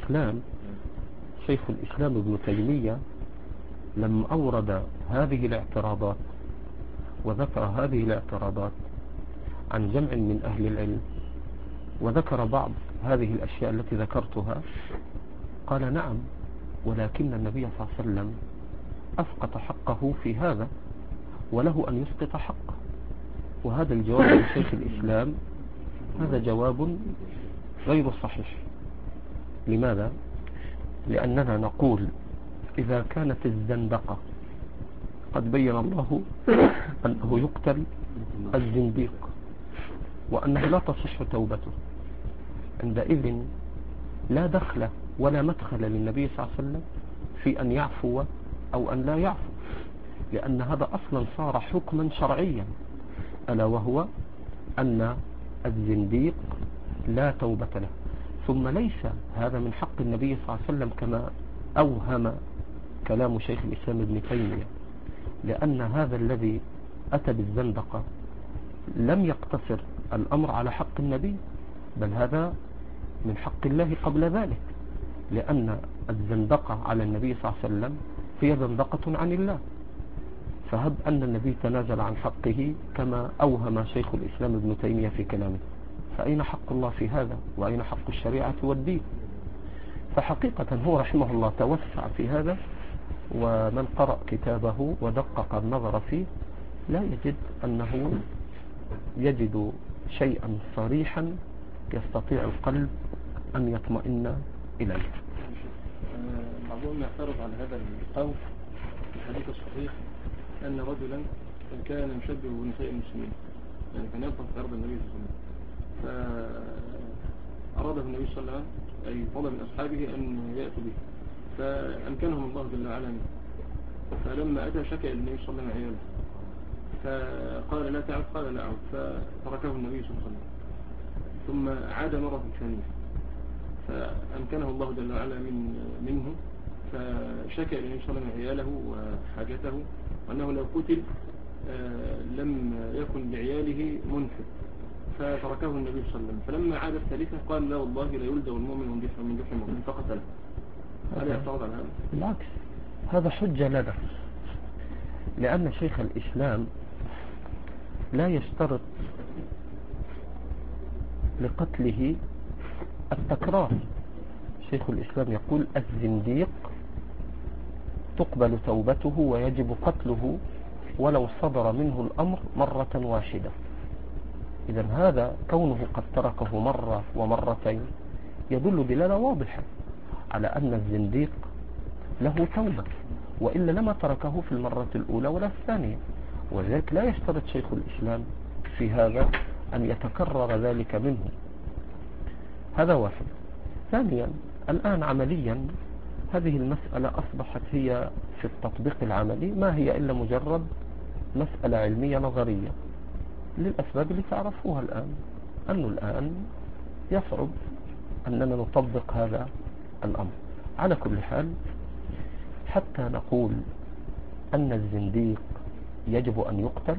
شيخ الإسلام ابن تيمية لما أورد هذه الاعتراضات وذكر هذه الاعتراضات عن جمع من أهل العلم وذكر بعض هذه الأشياء التي ذكرتها، قال: نعم، ولكن النبي صلى الله عليه وسلم أسقط حقه في هذا وله أن يسقط حقه. وهذا الجواب عن شيخ الإسلام هذا جواب غير صحيح. لماذا؟ لأننا نقول إذا كانت الزندقة قد بين الله أنه يقتل الزنديق وأنه لا تصح توبته، عندئذ لا دخل ولا مدخل للنبي صلى الله عليه وسلم في أن يعفو أو أن لا يعفو، لأن هذا أصلا صار حكما شرعيا، ألا وهو أن الزنديق لا توبة له. ثم ليس هذا من حق النبي صلى الله عليه وسلم كما أوهم كلام شيخ الإسلام ابن تيمية، لأن هذا الذي أتى بالزندقة لم يقتصر الأمر على حق النبي، بل هذا من حق الله قبل ذلك، لأن الزندقة على النبي صلى الله عليه وسلم هي زندقة عن الله. فهب أن النبي تنازل عن حقه كما أوهم شيخ الإسلام ابن تيمية في كلامه، فأين حق الله في هذا؟ وأين حق الشريعة والدين؟ فحقيقة هو رحمه الله توسع في هذا، ومن قرأ كتابه ودقق النظر فيه لا يجد أنه يجد شيئا صريحا يستطيع القلب أن يطمئن إليه. بعضهم يعترض على هذا القول في الحديث الصحيح أن رجلا كان يشبه بنساء المسلمين، يعني كان ينطق في أرض النبي صلى الله عليه وسلم، فأراده النبي صلى الله عليه وسلم أي طلب من أصحابه أن يأتوا به، فأمكنهم الله جل وعلا منه. فلما أتى شكى النبي صلى الله عليه وسلم عياله، فقال لا تعود، قال لا أعود، فتركه النبي صلى الله عليه وسلم. ثم عاد مرة ثانية فأمكنه الله جل وعلا منه، فشكى النبي صلى الله عليه وسلم عياله وحاجته، وأنه لو قتل لم يكن لعياله منفذ، فتركه النبي صلى الله عليه وسلم. فلما عاد الثالثة قال لا والله لا يلدغ المؤمن من جحر المؤمن، فقتله. هل يعترض على هذا؟ بالعكس، هذا حجة لنا، لأن شيخ الإسلام لا يشترط لقتله التكرار. شيخ الإسلام يقول الزنديق تقبل توبته ويجب قتله ولو صدر منه الأمر مرة واحدة. إذا هذا كونه قد تركه مرة ومرتين يدل دلالة واضحة على أن الزنديق له توبة، وإلا لما تركه في المرة الأولى ولا الثانية. ولذلك لا يشترط شيخ الإسلام في هذا أن يتكرر ذلك منه. هذا واحد. ثانيا، الآن عمليا هذه المسألة أصبحت هي في التطبيق العملي ما هي إلا مجرد مسألة علمية نظرية، للأسباب اللي تعرفوها الآن، أنه الآن يصعب أننا نطبق هذا الأمر. على كل حال، حتى نقول أن الزنديق يجب أن يقتل،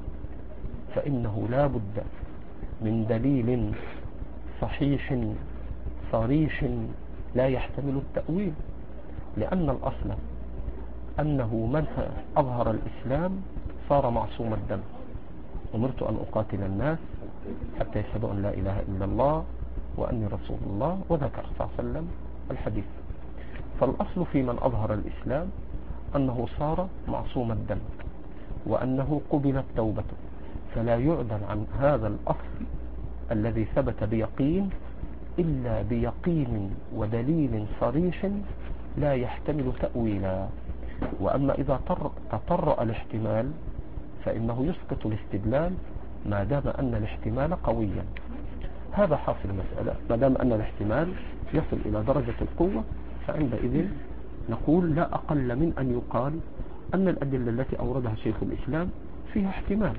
فإنه لا بد من دليل صحيح صريح لا يحتمل التأويل، لأن الأصل أنه من أظهر الإسلام صار معصوم الدم. أمرت أن أقاتل الناس حتى يشهدوا أن لا إله إلا الله وأني رسول الله، وذكر صلى الله عليه وسلم الحديث. فالأصل في من أظهر الإسلام أنه صار معصوم الدم وأنه قبلت توبته، فلا يعدل عن هذا الأصل الذي ثبت بيقين إلا بيقين ودليل صريح لا يحتمل تأويلا. وأما إذا تطرأ الاحتمال فإنه يسقط الاستدلال ما دام أن الاحتمال قويا. هذا حاصل المسألة، ما دام أن الاحتمال يصل إلى درجة القوة، فعندئذ نقول لا أقل من أن يقال أن الأدلة التي أوردها شيخ الإسلام فيها احتمال.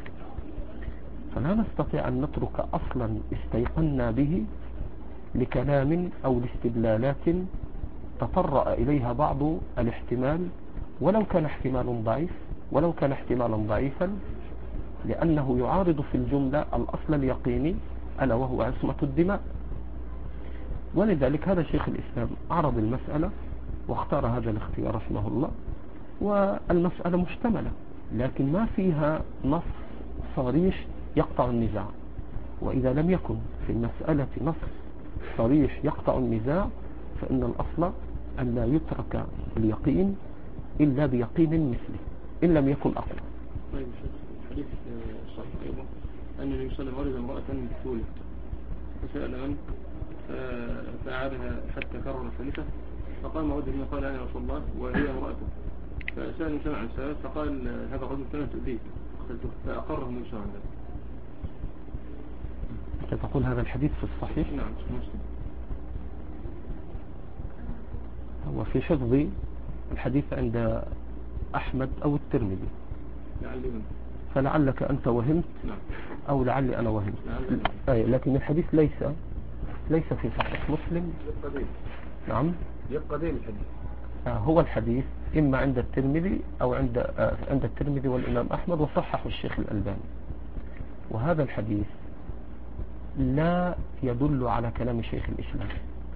فلا نستطيع أن نترك أصلا استيقنا به لكلام أو لاستدلالات تطرأ إليها بعض الاحتمال، ولو كان احتمالا ضعيفا، لأنه يعارض في الجملة الأصل اليقيني ألا وهو عصمة الدماء. ولذلك هذا شيخ الإسلام عرض المسألة واختار هذا الاختيار رحمه الله، والمسألة محتملة لكن ما فيها نص صريح يقطع النزاع. وإذا لم يكن في المسألة نص صريح يقطع النزاع فإن الأصل أن لا يترك اليقين إلا بيقين مثله إن لم يكن أقوى. طيب الحديث الصحيح أيضا أن النبي صلى الله عليه وسلم ورد امرأة بتولد فسأل عنه فأعادها حتى كرر ثالثة، فقام رجل قال أنا رسول الله وهي امرأته، فسأل الإنسان عن السبب فقال هذا الرجل كانت تؤذيه فقتلته، فأقره النبي صلى الله عليه وسلم. أنت تقول هذا الحديث في الصحيح؟ نعم في مسلم. هو في حفظي الحديث عند أحمد أو الترمذي، فلعلك أنت وهمت أو لعلي أنا وهمت، لكن الحديث ليس في صحيح مسلم. نعم يبقى دين الحديث. هو الحديث إما عند الترمذي أو عند الترمذي والإمام أحمد وصححه الشيخ الألباني. وهذا الحديث لا يدل على كلام شيخ الإسلام.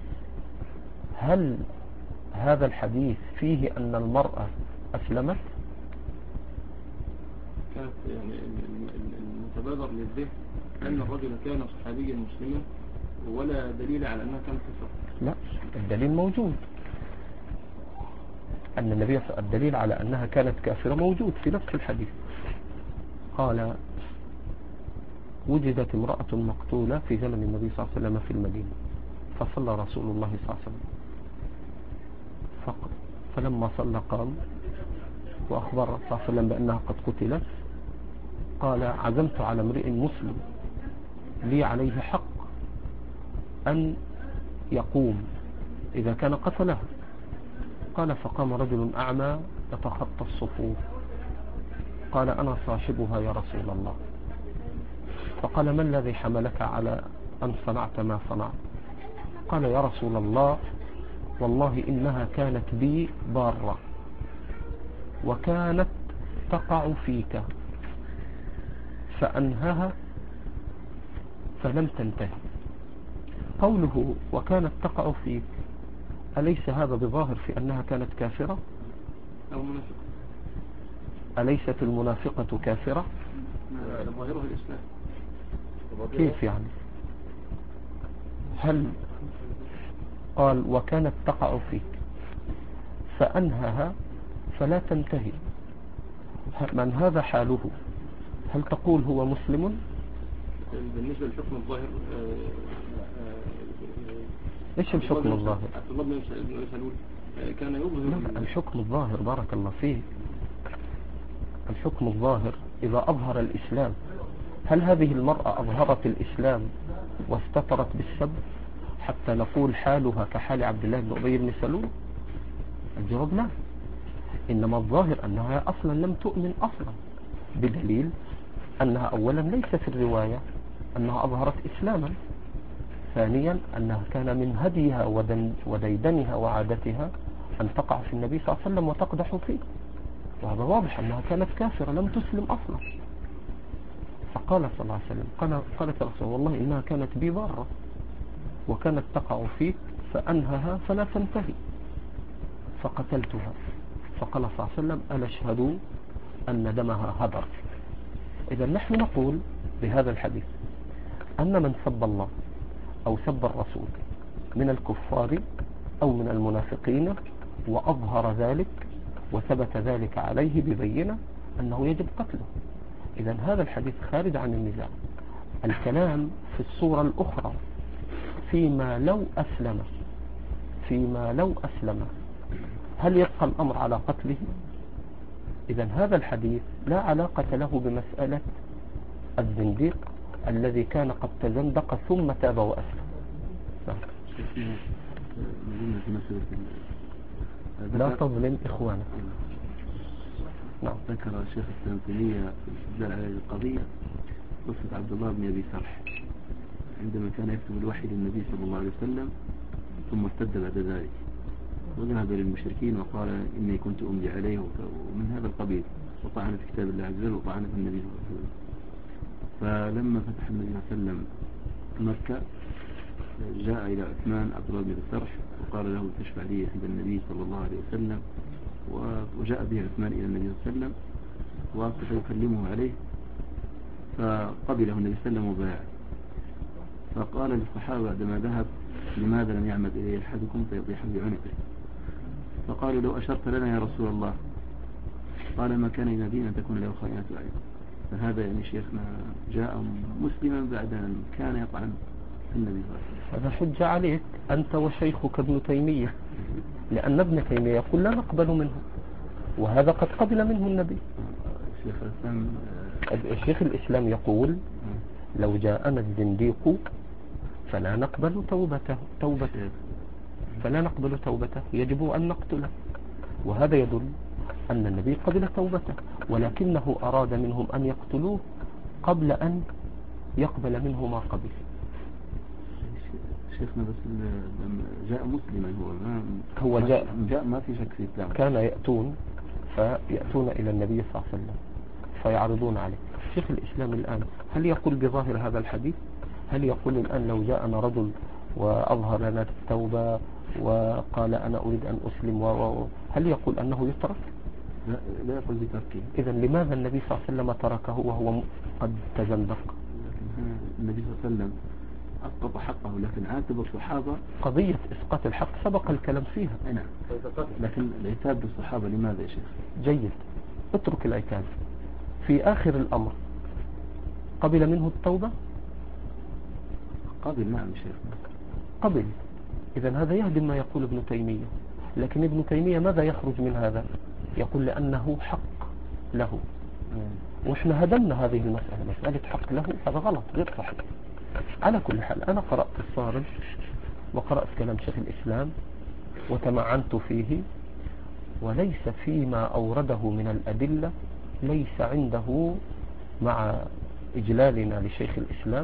هل هذا الحديث فيه أن المرأة أسلمت؟ كانت يعني المتبادر للذهن أن الرجل كان صحابيا مسلما ولا دليل على أنها كانت كفر. لا، الدليل موجود. أن النبي الدليل على أنها كانت كافرة موجود في نفس الحديث. قال وجدت امرأة مقتولة في زمن النبي صلى الله عليه وسلم في المدينة، فصلى رسول الله صلى الله عليه وسلم فلما صلى قام وأخبر صلى الله عليه وسلم بأنها قد قتلت، قال عزمت على امرئ مسلم لي عليه حق أن يقوم إذا كان قتله. قال فقام رجل أعمى يتخطى الصفوف قال أنا صاحبها يا رسول الله. فقال ما الذي حملك على أن صنعت ما صنعت؟ قال يا رسول الله والله إنها كانت بي بارة وكانت تقع فيك فأنهها فلم تنتهي. قوله وكانت تقع فيك أليس هذا بظاهر في أنها كانت كافرة؟ أو منافق. أليست المنافقة كافرة؟ ظاهره الإسلام. كيف يعني؟ هل قال وكانت تقع فيك فأنهها فلا تنتهي، من هذا حاله؟ هل تقول هو مسلم؟ بالنسبة للحكم الظاهر ايش الحكم الظاهر؟ عبد الله بن سلول كان يظهر لا، الحكم الظاهر بارك الله فيك، الحكم الظاهر إذا أظهر الإسلام. هل هذه المرأة أظهرت الإسلام واستترت بالسب حتى نقول حالها كحال عبد الله بن أبي بن سلول؟ الجواب لا، إنما الظاهر أنها أصلا لم تؤمن أصلا، بدليل أنها أولا ليس في الرواية أنها أظهرت إسلاما، ثانيا أنها كان من هديها وديدنها وعادتها أن تقع في النبي صلى الله عليه وسلم وتقدح فيه، وهذا واضح أنها كانت كافرة لم تسلم أصلا. فقال صلى الله عليه وسلم قالت رسول الله إنها كانت بي بارة وكانت تقع فيك فأنهها فلا تنتهي فقتلتها. فقال صلى الله عليه وسلم ألا اشهدوا أن دمها هدر. إذا نحن نقول بهذا الحديث أن من سب الله أو سب الرسول من الكفار أو من المنافقين وأظهر ذلك وثبت ذلك عليه ببينة أنه يجب قتله. إذا هذا الحديث خارج عن النزاع. الكلام في الصورة الأخرى فيما لو أسلم هل يبقى الأمر على قتله؟ إذا هذا الحديث لا علاقة له بمسألة الزنديق الذي كان قد تزندق ثم تاب وأسلم. لا تظلم إخوانك. نعم. ذكر الشيخ التنظيمية في الاستدلال على القضية قصة عبد الله بن أبي سرح عندما كان يكتب الوحي للنبي صلى الله عليه وسلم ثم ارتد بعد ذلك وذهب للمشركين وقال إني كنت أملي عليه ومن هذا القبيل وطعن في كتاب الله عز وجل وطعن في النبي صلى الله عليه وسلم. فلما فتح النبي صلى الله عليه وسلم مكة جاء إلى عثمان عبد الله بن أبي سرح وقال له تشفع لي عند النبي صلى الله عليه وسلم، وجاء به عثمان إلى النبي صلى الله عليه وسلم وأصبح يكلمه عليه فقبله النبي صلى الله عليه وسلم وبايعه. فقال للصحابة عندما ذهب لماذا لم يعمد إليه أحدكم فيطيح بعنقه؟ فقالوا لو أشرت لنا يا رسول الله. قال ما كان ينادينا أن تكون له خائنة أعين. فهذا يعني شيخنا جاء مسلما بعد أن كان يطعن في النبي صلى الله عليه وسلم. هذا حجة عليك أنت وشيخك ابن تيمية، لأن ابن تيمية يقول لا نقبل منه وهذا قد قبل منه النبي. الشيخ الإسلام يقول لو جاءنا الزنديق فلا نقبل توبته فلا نقبل توبته يجب أن نقتله، وهذا يدل أن النبي قبل توبته ولكنه أراد منهم أن يقتلوه قبل أن يقبل منه ما قبل. شيخنا بس جاء مسلما هو جاء ما في شك في الإسلام. كان فيأتون إلى النبي صلى الله عليه وسلم فيعرضون عليه. شيخ الإسلام الآن هل يقول بظاهر هذا الحديث؟ هل يقول الآن لو جاءنا رجل وأظهر لنا التوبة وقال أنا أريد أن أسلم هل يقول أنه يترك؟ لا يقول بتركه. إذا لماذا النبي صلى الله عليه وسلم تركه وهو قد تزندق؟ لكن النبي صلى الله عليه وسلم أسقط حقه لكن عاتب الصحابة. قضية إسقاط الحق سبق الكلام فيها. نعم. لكن العتاب بالصحابة لماذا يا شيخ؟ جيد، اترك العتاب. في آخر الأمر قبل منه التوبة؟ قبل. نعم شيخ قبل. إذا هذا يهدم ما يقول ابن تيمية، لكن ابن تيمية ماذا يخرج من هذا؟ يقول لأنه حق له وإحنا هدمنا هذه المسألة، مسألة حق له، هذا غلط غير صحيح. على كل حال أنا قرأت الصارم وقرأت كلام شيخ الإسلام وتمعنت فيه، وليس فيما أورده من الأدلة ليس عنده، مع إجلالنا لشيخ الإسلام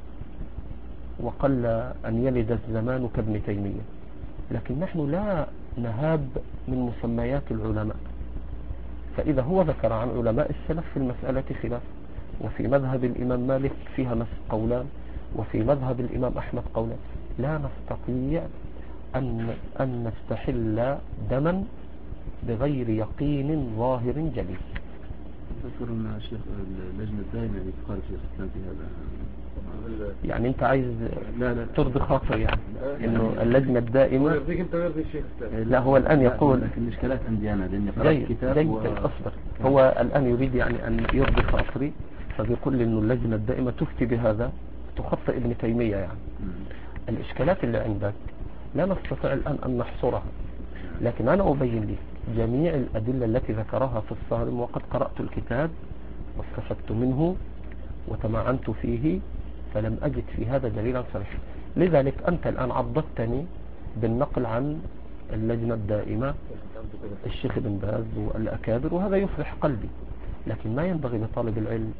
وقل أن يلد الزمان كابن تيمية، لكن نحن لا نهاب من مسميات العلماء. فإذا هو ذكر عن علماء السلف في المسألة خلاف، وفي مذهب الإمام مالك فيها قولان، وفي مذهب الإمام أحمد قولان، لا نستطيع أن نستحل دما بغير يقين ظاهر جلي. أذكر أن الشيخ اللجنة الدائمة يقال في الإسلام في هذا. يعني أنت عايز لا ترضي خاطر يعني إنه اللجنة الدائمة. يرضيك أنت ويرضي الشيخ لا هو الآن يقول لكن الإشكالات عندي أنا لأني قرأت كتاب أصبر. هو الآن يريد يعني أن يرضي خاطري، فبيقول لي إنه اللجنة الدائمة تفتي بهذا، تخطئ ابن تيمية يعني. الإشكالات اللي عندك لا نستطيع الآن أن نحصرها، لكن أنا أبين لي جميع الأدلة التي ذكرها في الصارم، وقد قرأت الكتاب واستفدت منه وتمعنت فيه، فلم أجد في هذا دليلا صريحا. لذلك أنت الآن عضدتني بالنقل عن اللجنة الدائمة الشيخ بن باز والأكابر، وهذا يفرح قلبي، لكن ما ينبغي لطالب العلم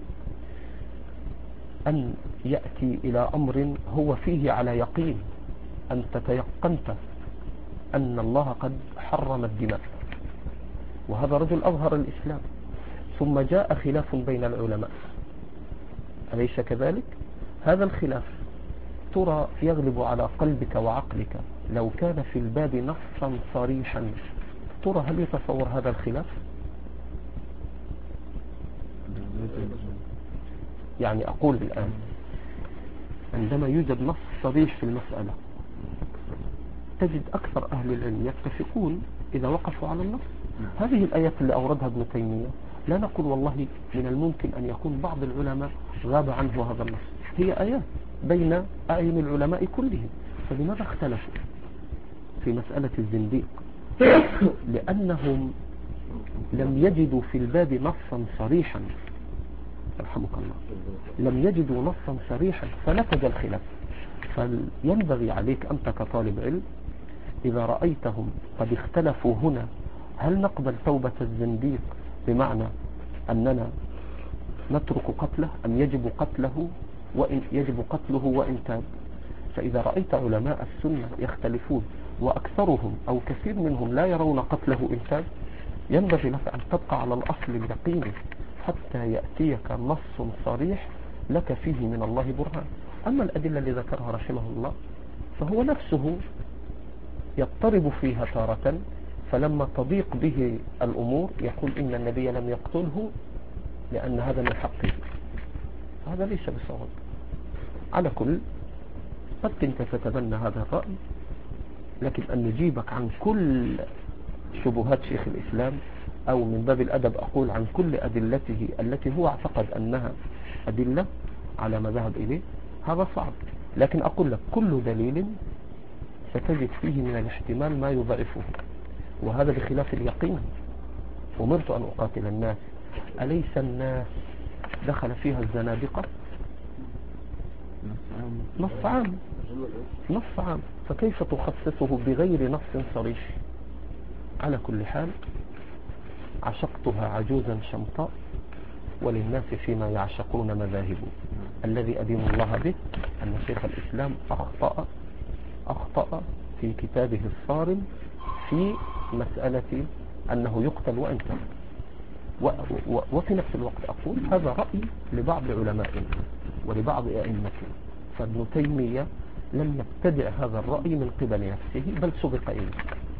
أن يأتي إلى أمر هو فيه على يقين. أنت تيقنت أن الله قد حرم الدماء، وهذا رجل أظهر الإسلام، ثم جاء خلاف بين العلماء، أليس كذلك؟ هذا الخلاف ترى يغلب على قلبك وعقلك لو كان في الباب نصا صريحا، ترى هل يتصور هذا الخلاف؟ يعني أقول الآن عندما يوجد نص صريح في المسألة تجد أكثر أهل العلم يتفقون إذا وقفوا على النص. هذه الآيات اللي أوردها ابن تيمية لا نقول والله من الممكن أن يكون بعض العلماء غاب عنه هذا النص، هي آيات بين أعين العلماء كلهم، فلماذا اختلفوا في مسألة الزنديق؟ لأنهم لم يجدوا في الباب نصا صريحا، رحمك الله، لم يجدوا نصا صريحا فنتج الخلاف. فينبغي عليك أنت كطالب علم إذا رأيتهم قد اختلفوا هنا، هل نقبل توبة الزنديق بمعنى أننا نترك قتله أم يجب قتله وإن تاب؟ فإذا رأيت علماء السنة يختلفون وأكثرهم أو كثير منهم لا يرون قتله إن تاب، ينبغي لك أن تبقى على الأصل اليقيني حتى يأتيك نص صريح لك فيه من الله برهان. أما الأدلة اللي ذكرها رحمه الله فهو نفسه يضطرب فيها تارة، فلما تضيق به الأمور يقول إن النبي لم يقتله لأن هذا من حقه، هذا ليس بصواب. على كل قد كنت تتبنى هذا الرأي، لكن أن نجيبك عن كل شبهات شيخ الإسلام، أو من باب الأدب أقول عن كل أدلته التي هو اعتقد أنها أدلة على ما ذهب إليه، هذا صعب. لكن أقول لك كل دليل ستجد فيه من الاحتمال ما يضعفه، وهذا بخلاف اليقين. أمرت أن أقاتل الناس، أليس الناس دخل فيها الزنادقة؟ نص عام، فكيف تخصصه بغير نص صريح؟ على كل حال عشقتها عجوزا شمطاء، وللناس فيما يعشقون مذاهب. الذي أدين الله به أن شيخ الإسلام أخطأ في كتابه الصارم في مسألة أنه يقتل وإن تاب. وفي نفس الوقت أقول هذا رأي لبعض علمائنا ولبعض أئمتنا، فابن تيمية لم يبتدع هذا الرأي من قبل نفسه بل سبق إليه.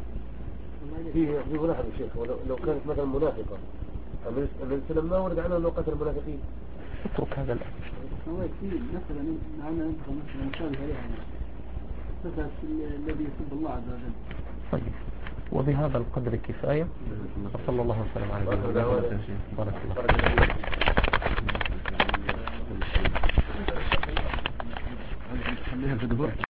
في ملاحظة شيخ، لو كانت مثلا منافقة الإسلام ما ورد عنه أنه قتل المنافقين، اترك هذا الآن. هو كثير مثلا معنا ننتقل مثلا مشابه عليها مثلا الذي يسب الله عز وجل. طيب، وبهذا القدر كفاية، وصلى الله وسلم على نبينا محمد.